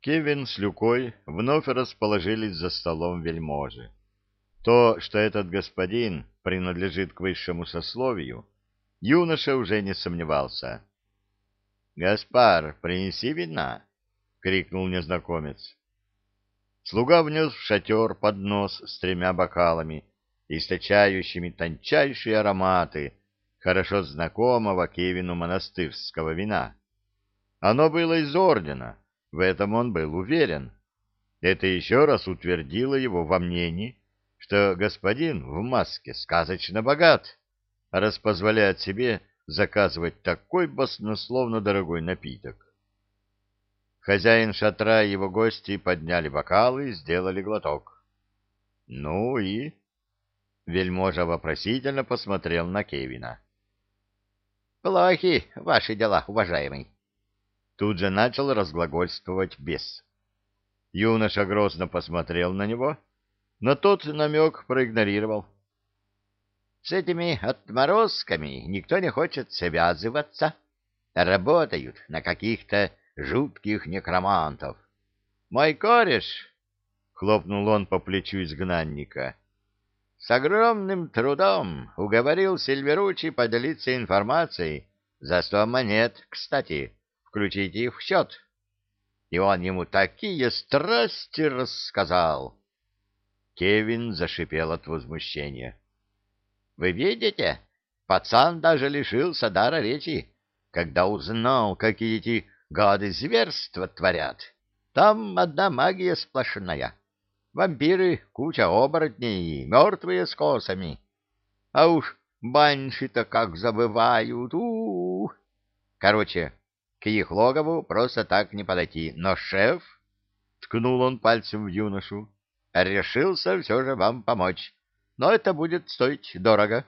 Кевин с Люкой вновь расположились за столом вельможи. То, что этот господин принадлежит к высшему сословию, юноша уже не сомневался. — Гаспар, принеси вина! — крикнул незнакомец. Слуга внес в шатер поднос с 3 бокалами, источающими тончайшие ароматы хорошо знакомого Кевину монастырского вина. Оно было из ордена, в этом он был уверен. Это еще раз утвердило его во мнении, что господин в маске сказочно богат, раз позволяет себе заказывать такой баснословно дорогой напиток. Хозяин шатра и его гости подняли бокалы и сделали глоток. — Ну и? — вельможа вопросительно посмотрел на Кевина. — Плохи ваши дела, уважаемый. Тут же начал разглагольствовать бес. Юноша грозно посмотрел на него, но тот намек проигнорировал. — С этими отморозками никто не хочет связываться. Работают на каких-то жутких некромантов. Мой кореш, — хлопнул он по плечу изгнанника, — с огромным трудом уговорил Сильверучи поделиться информацией за 100 монет, кстати, включите их в счет. И он ему такие страсти рассказал. Кевин зашипел от возмущения. — Вы видите, пацан даже лишился дара речи, когда узнал, какие эти гады зверства творят. Там одна магия сплошная. Вампиры, куча оборотней и мертвые с косами. А уж банши-то как забывают. Короче, к их логову просто так не подойти. Но шеф, — ткнул он пальцем в юношу, — решился все же вам помочь. Но это будет стоить дорого.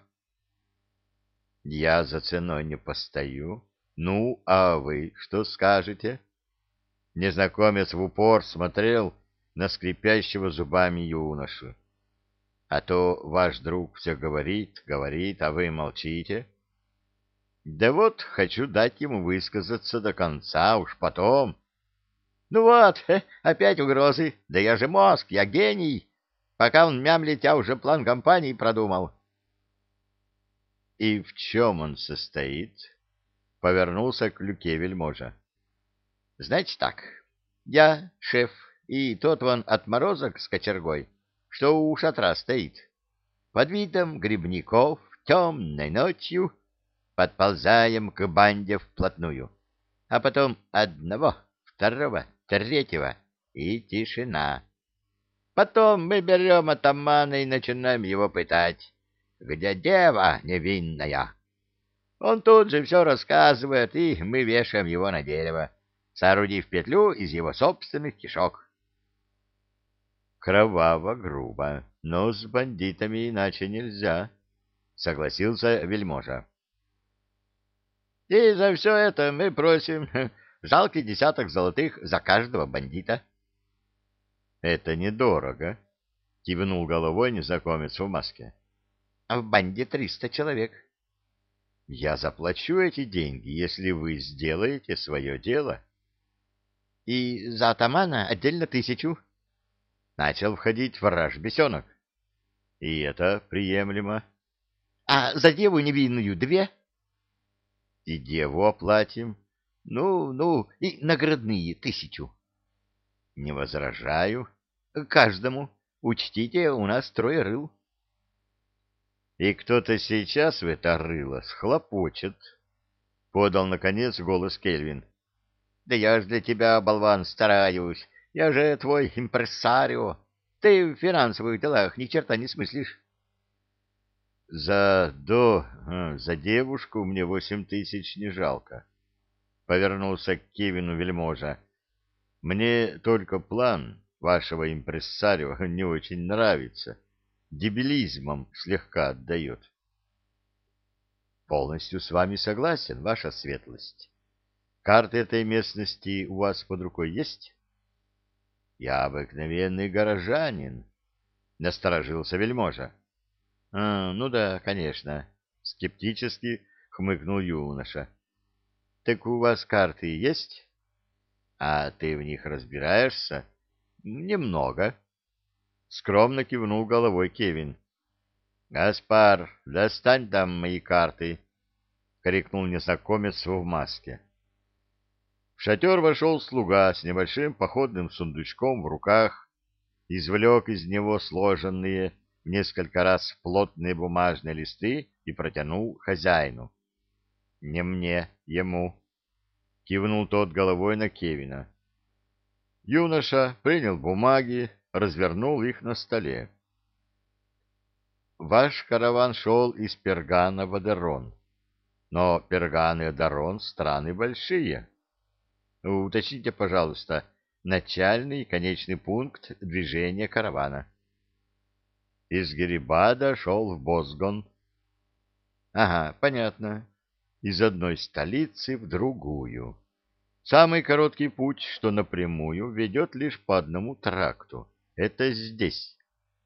— Я за ценой не постою. Ну, а вы что скажете? Незнакомец в упор смотрел на скрипящего зубами юношу. А то ваш друг все говорит, говорит, а вы молчите. Да вот, хочу дать ему высказаться до конца, уж потом. Ну вот, опять угрозы. Да я же мозг, я гений. Пока он мямлит, я уже план компании продумал. И в чем он состоит? Повернулся к Люке вельможа. — Значит так, я шеф, и тот вон отморозок с кочергой, что у шатра стоит. Под видом грибников темной ночью подползаем к банде вплотную, а потом одного, второго, третьего и тишина. Потом мы берем атамана и начинаем его пытать. Где дева невинная? Он тут же все рассказывает, и мы вешаем его на дерево, соорудив петлю из его собственных кишок. Кроваво, грубо, но с бандитами иначе нельзя, — согласился вельможа. И за все это мы просим жалкий 10 золотых за каждого бандита. — Это недорого, — кивнул головой незнакомец в маске. — А в банде 300 человек. — Я заплачу эти деньги, если вы сделаете свое дело. — И за атамана отдельно 1000. Начал входить враж бесенок. — И это приемлемо. — А за деву невинную 2. — И деву оплатим. Ну, и наградные 1000. — Не возражаю. Каждому. Учтите, у нас 3 рыл. И кто-то сейчас в это рыло схлопочет, — подал, наконец, голос Кельвин. — Да я ж для тебя, болван, стараюсь. Я же твой импрессарио. Ты в финансовых делах ни черта не смыслишь. — За девушку мне 8000 не жалко, — повернулся к Кевину вельможа. — Мне только план вашего импрессарио не очень нравится. Дебилизмом слегка отдает. — Полностью с вами согласен, ваша светлость. Карты этой местности у вас под рукой есть? — Я обыкновенный горожанин, — насторожился вельможа. — Ну да, конечно, — скептически хмыкнул юноша. — Так у вас карты есть? А ты в них разбираешься? Немного. Скромно кивнул головой Кевин. Гаспар, достань там мои карты, крикнул незнакомец в маске. В шатер вошел слуга с небольшим походным сундучком в руках, извлек из него сложенные в несколько раз плотные бумажные листы и протянул хозяину. «Не мне, ему», — кивнул тот головой на Кевина. Юноша принял бумаги, развернул их на столе. «Ваш караван шел из Пергана в Адерон, но Перган и Адерон — страны большие. Уточните, пожалуйста, начальный и конечный пункт движения каравана». Из Герибада шел в Бозгон. Ага, понятно. Из одной столицы в другую. Самый короткий путь, что напрямую, ведет лишь по одному тракту. Это здесь.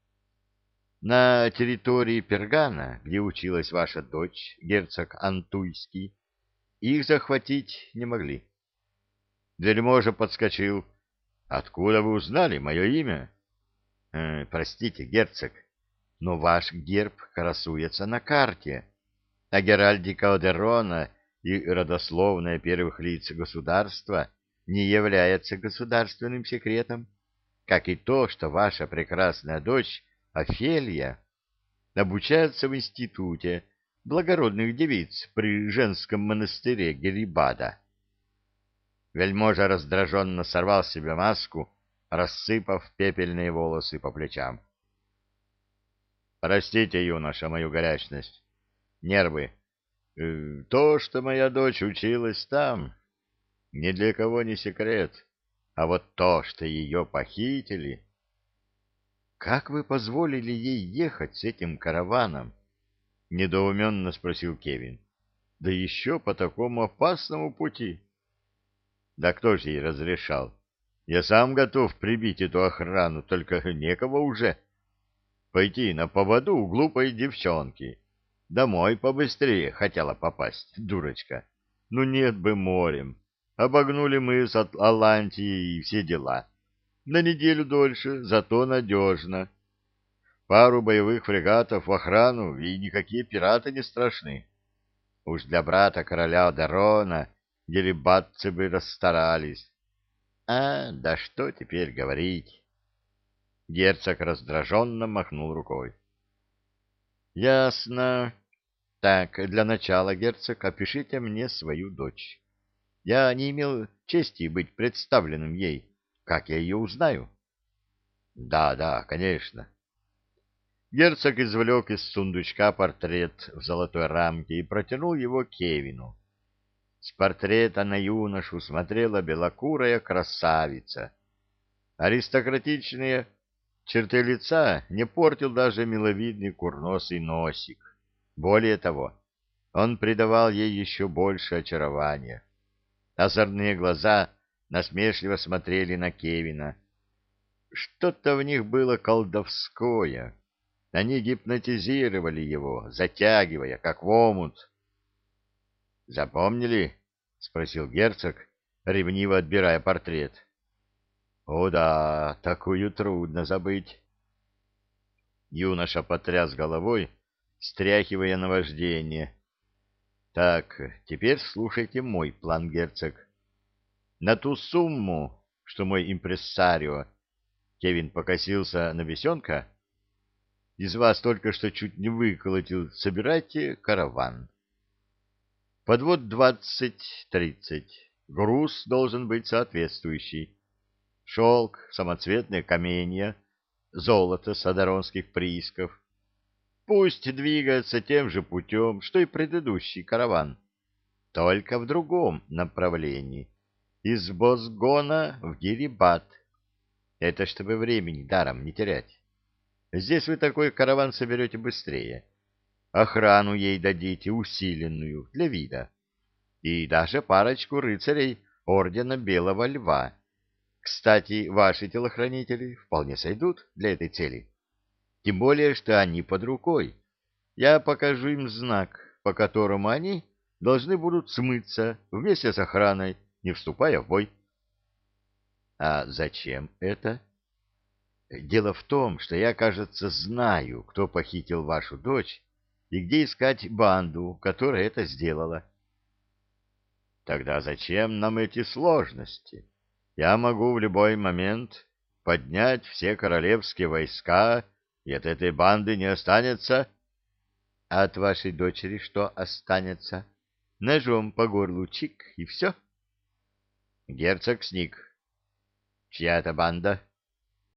На территории Пергана, где училась ваша дочь, герцог Антуйский, их захватить не могли. Вельможа подскочил. Откуда вы узнали мое имя? Простите, герцог, но ваш герб красуется на карте, а геральдика Одерона и родословная первых лиц государства не является государственным секретом, как и то, что ваша прекрасная дочь Офелия обучается в институте благородных девиц при женском монастыре Герибада. Вельможа раздраженно сорвал с себя маску, рассыпав пепельные волосы по плечам. Простите, юноша, мою горячность. Нервы. То, что моя дочь училась там, ни для кого не секрет. А вот то, что ее похитили... Как вы позволили ей ехать с этим караваном? Недоуменно спросил Кевин. Да еще по такому опасному пути. Да кто же ей разрешал? Я сам готов прибить эту охрану, только некого уже. Пойти на поводу у глупой девчонки. Домой побыстрее хотела попасть, дурочка. Ну нет бы морем. Обогнули мыс от Алантии и все дела. На неделю дольше, зато надежно. Пару боевых фрегатов в охрану, и никакие пираты не страшны. Уж для брата короля Дарона герибатцы бы расстарались. Да что теперь говорить? Герцог раздраженно махнул рукой. Ясно. Так, для начала, герцог, опишите мне свою дочь. Я не имел чести быть представленным ей. Как я ее узнаю? Да, да, конечно. Герцог извлек из сундучка портрет в золотой рамке и протянул его Кевину. С портрета на юношу смотрела белокурая красавица. Аристократичные черты лица не портил даже миловидный курносый носик. Более того, он придавал ей еще больше очарования. Озорные глаза насмешливо смотрели на Кевина. Что-то в них было колдовское. Они гипнотизировали его, затягивая, как в омут. «Запомнили?» — спросил герцог, ревниво отбирая портрет. «О да, такую трудно забыть». Юноша потряс головой, стряхивая наваждение. «Так, теперь слушайте мой план, герцог. На ту сумму, что мой импрессарио...» Кевин покосился на бесенка. «Из вас только что чуть не выколотил. Собирайте караван. Подвод 20-30. Груз должен быть соответствующий. Шелк, самоцветные каменья, золото с адаронских приисков. Пусть двигается тем же путем, что и предыдущий караван, только в другом направлении, из Бозгона в Гирибат. Это чтобы времени даром не терять. Здесь вы такой караван соберете быстрее. Охрану ей дадите усиленную, для вида. И даже парочку рыцарей ордена Белого Льва. Кстати, ваши телохранители вполне сойдут для этой цели. Тем более, что они под рукой. Я покажу им знак, по которому они должны будут смыться вместе с охраной, не вступая в бой. А зачем это? Дело в том, что я, кажется, знаю, кто похитил вашу дочь и где искать банду, которая это сделала. Тогда зачем нам эти сложности? Я могу в любой момент поднять все королевские войска, и от этой банды не останется. А от вашей дочери что останется? Ножом по горлу чик, и все. Герцог сник. Чья это банда?